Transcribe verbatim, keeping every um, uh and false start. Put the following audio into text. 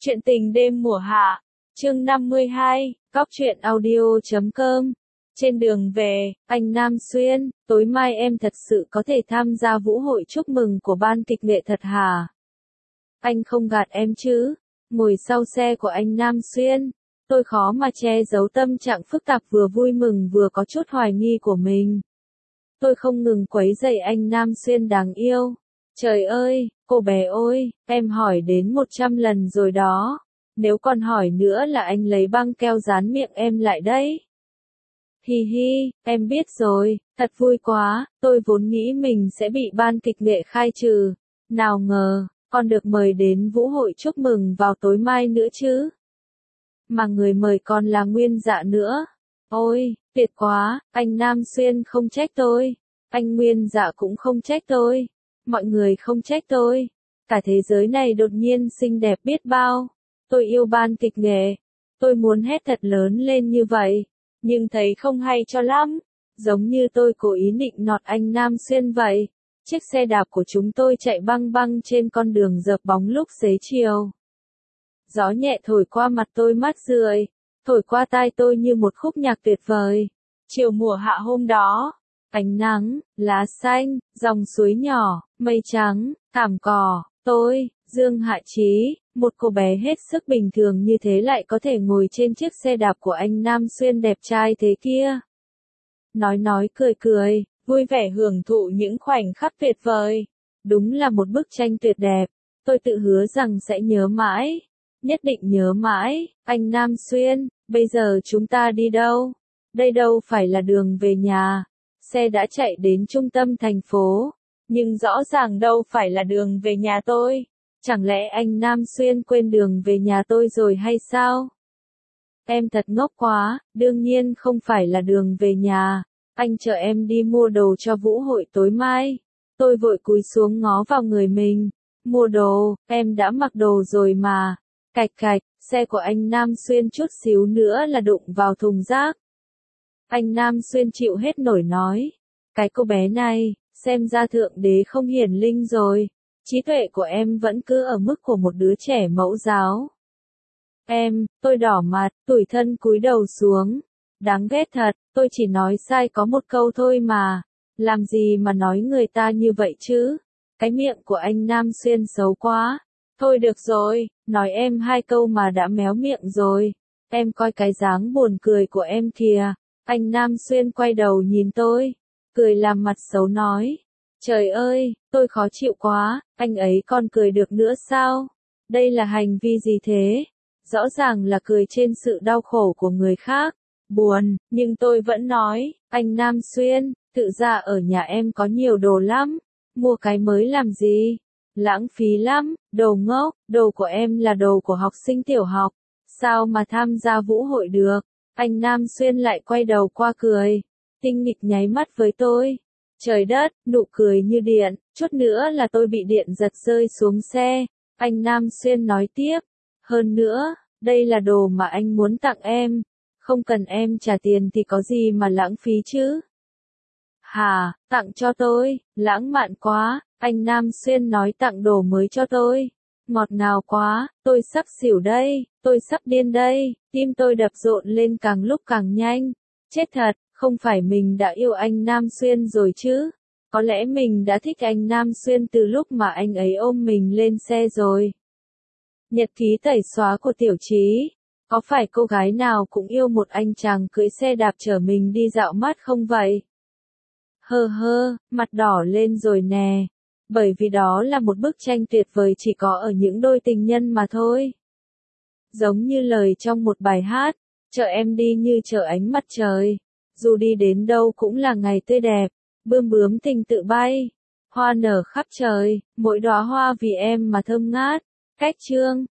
Chuyện tình đêm mùa hạ, chương năm mươi hai, cóc truyện audio chấm com. Trên đường về, anh Nam Xuyên, tối mai em thật sự có thể tham gia vũ hội chúc mừng của ban kịch nghệ thật hả? Anh không gạt em chứ? Ngồi sau xe của anh Nam Xuyên, tôi khó mà che giấu tâm trạng phức tạp vừa vui mừng vừa có chút hoài nghi của mình. Tôi không ngừng quấy rầy anh Nam Xuyên đáng yêu. Trời ơi, cô bé ơi, em hỏi đến một trăm lần rồi đó. Nếu còn hỏi nữa là anh lấy băng keo dán miệng em lại đấy. Hi hi, em biết rồi, thật vui quá, tôi vốn nghĩ mình sẽ bị ban kịch nghệ khai trừ. Nào ngờ, còn được mời đến vũ hội chúc mừng vào tối mai nữa chứ. Mà người mời còn là Nguyên Dạ nữa. Ôi, tuyệt quá, anh Nam Xuyên không trách tôi. Anh Nguyên Dạ cũng không trách tôi. Mọi người không trách tôi. Cả thế giới này đột nhiên xinh đẹp biết bao. Tôi yêu ban kịch nghệ. Tôi muốn hét thật lớn lên như vậy. Nhưng thấy không hay cho lắm. Giống như tôi cố ý nịnh nọt anh Nam Xuyên vậy. Chiếc xe đạp của chúng tôi chạy băng băng trên con đường dợp bóng lúc xế chiều. Gió nhẹ thổi qua mặt tôi mát rượi. Thổi qua tai tôi như một khúc nhạc tuyệt vời. Chiều mùa hạ hôm đó. Ánh nắng, lá xanh, dòng suối nhỏ, mây trắng, thảm cỏ, tôi, Dương Hạ Chí, một cô bé hết sức bình thường như thế lại có thể ngồi trên chiếc xe đạp của anh Nam Xuyên đẹp trai thế kia. Nói nói cười cười, vui vẻ hưởng thụ những khoảnh khắc tuyệt vời. Đúng là một bức tranh tuyệt đẹp. Tôi tự hứa rằng sẽ nhớ mãi. Nhất định nhớ mãi. Anh Nam Xuyên, bây giờ chúng ta đi đâu? Đây đâu phải là đường về nhà. Xe đã chạy đến trung tâm thành phố, nhưng rõ ràng đâu phải là đường về nhà tôi. Chẳng lẽ anh Nam Xuyên quên đường về nhà tôi rồi hay sao? Em thật ngốc quá, đương nhiên không phải là đường về nhà. Anh chở em đi mua đồ cho vũ hội tối mai. Tôi vội cúi xuống ngó vào người mình. Mua đồ, em đã mặc đồ rồi mà. Cạch cạch, xe của anh Nam Xuyên chút xíu nữa là đụng vào thùng rác. Anh Nam Xuyên chịu hết nổi nói. Cái cô bé này, xem ra thượng đế không hiển linh rồi. Trí tuệ của em vẫn cứ ở mức của một đứa trẻ mẫu giáo. Em, tôi đỏ mặt, tủi thân cúi đầu xuống. Đáng ghét thật, tôi chỉ nói sai có một câu thôi mà. Làm gì mà nói người ta như vậy chứ? Cái miệng của anh Nam Xuyên xấu quá. Thôi được rồi, nói em hai câu mà đã méo miệng rồi. Em coi cái dáng buồn cười của em kìa. Anh Nam Xuyên quay đầu nhìn tôi, cười làm mặt xấu nói. Trời ơi, tôi khó chịu quá, anh ấy còn cười được nữa sao? Đây là hành vi gì thế? Rõ ràng là cười trên sự đau khổ của người khác. Buồn, nhưng tôi vẫn nói, anh Nam Xuyên, tự ra ở nhà em có nhiều đồ lắm. Mua cái mới làm gì? Lãng phí lắm, đồ ngốc, đồ của em là đồ của học sinh tiểu học. Sao mà tham gia vũ hội được? Anh Nam Xuyên lại quay đầu qua cười. Tinh nghịch nháy mắt với tôi. Trời đất, nụ cười như điện, chút nữa là tôi bị điện giật rơi xuống xe. Anh Nam Xuyên nói tiếp. Hơn nữa, đây là đồ mà anh muốn tặng em. Không cần em trả tiền thì có gì mà lãng phí chứ. Hà, tặng cho tôi, lãng mạn quá. Anh Nam Xuyên nói tặng đồ mới cho tôi. Ngọt ngào quá, tôi sắp xỉu đây, tôi sắp điên đây, tim tôi đập rộn lên càng lúc càng nhanh. Chết thật, không phải mình đã yêu anh Nam Xuyên rồi chứ? Có lẽ mình đã thích anh Nam Xuyên từ lúc mà anh ấy ôm mình lên xe rồi. Nhật ký tẩy xóa của Tiểu Chí. Có phải cô gái nào cũng yêu một anh chàng cưỡi xe đạp chở mình đi dạo mát không vậy? Hơ hơ, mặt đỏ lên rồi nè. Bởi vì đó là một bức tranh tuyệt vời chỉ có ở những đôi tình nhân mà thôi. Giống như lời trong một bài hát, chở em đi như chở ánh mặt trời. Dù đi đến đâu cũng là ngày tươi đẹp, bướm bướm tình tự bay. Hoa nở khắp trời, mỗi đóa hoa vì em mà thơm ngát. Cách chương.